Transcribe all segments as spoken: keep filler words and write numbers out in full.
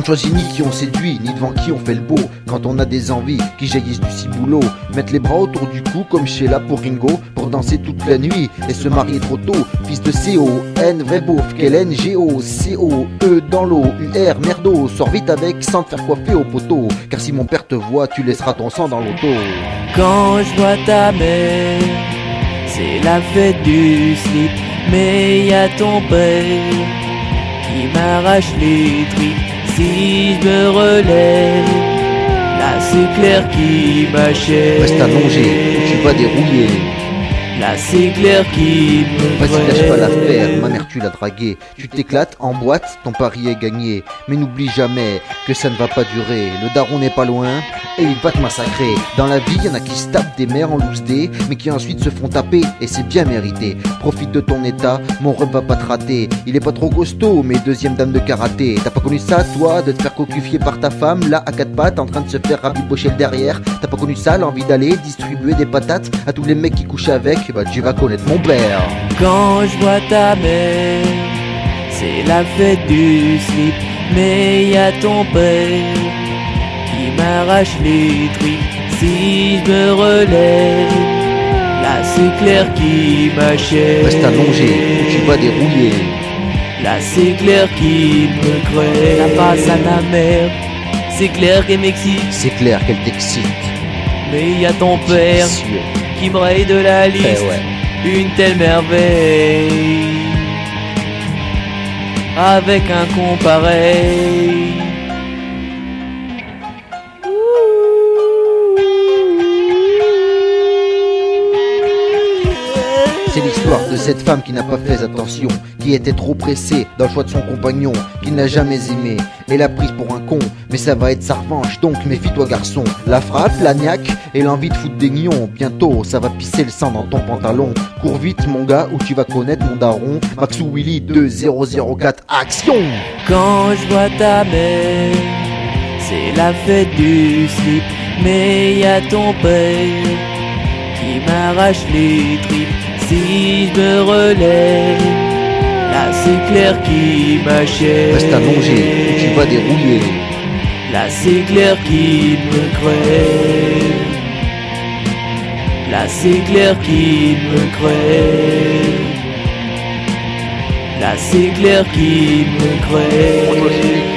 On choisit ni qui on séduit, ni devant qui on fait le beau. Quand on a des envies qui jaillissent du ciboulot, mettre les bras autour du cou comme Sheila pour Ringo, pour danser toute la nuit et se marier trop tôt. Fils de C O N, vrai beauf, quel N G O, C O E dans l'eau, U R, merdo, sors vite avec sans te faire coiffer au poteau. Car si mon père te voit, tu laisseras ton sang dans l'auto. Quand je vois ta mère, c'est la fête du slip, mais y a ton père qui m'arrache les tripes. Si je me relève, là c'est clair qui m'achève. Reste allongé, ou tu vas dérouiller. Là c'est clair qui me Vas-y, lâche pas l'affaire, ma mère tu l'as dragué. Tu t'éclates en boîte, ton pari est gagné. Mais n'oublie jamais que ça ne va pas durer. Le daron n'est pas loin et il va te massacrer. Dans la vie, y'en a qui se tapent des mères en loose day, mais qui ensuite se font taper, et c'est bien mérité. Profite de ton état, mon repas pas te rater. Il est pas trop costaud, mais deuxième dame de karaté. T'as pas connu ça, toi, de te faire cocufier par ta femme, là à quatre pattes, en train de se faire rabibocher le derrière. T'as pas connu ça, l'envie d'aller distribuer des patates à tous les mecs qui couchent avec. Bah tu vas connaître mon père. Quand je vois ta mère, c'est la fête du slip, mais y a ton père qui m'arrache les tripes. Si je me relève, là c'est clair qui m'achève. Reste allongé, ou tu vas dérouiller. Là c'est clair qui me crève. La passe à ta mère, c'est clair qu'elle m'excite. C'est clair qu'elle t'excite. Mais y a ton père qui me raye de la liste. Eh ouais. Une telle merveille, avec un con pareil. C'est l'histoire de cette femme qui n'a pas fait attention, qui était trop pressée dans le choix de son compagnon, qui n'a jamais aimé, et l'a prise pour un con. Mais ça va être sa revanche, donc méfie-toi garçon. La frappe, la niaque et l'envie de foutre des nions. Bientôt, ça va pisser le sang dans ton pantalon. Cours vite mon gars ou tu vas connaître mon daron. Maxou Willy deux zéro zéro quatre, action! Quand je vois ta mère, c'est la fête du slip, mais y a ton père qui m'arrache les tripes. Si je me relève, là c'est clair qui m'achève. Reste allongé, ou tu vas dérouiller. Là c'est clair qui me crève. Là c'est clair qui me crève. Là c'est clair qui me crève.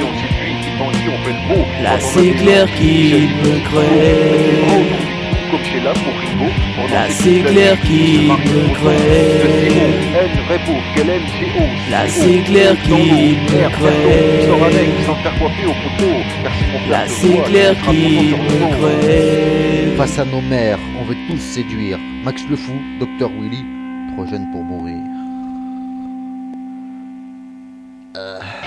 Là c'est clair qui me crève. Comme Sheila pour Ringo, là c'est clair qui me crève. Là c'est clair qui me crève. Là c'est clair qui me crève. Face à nos mères, on veut tous séduire. Max le fou, docteur Willy, trop jeune pour mourir. Euh...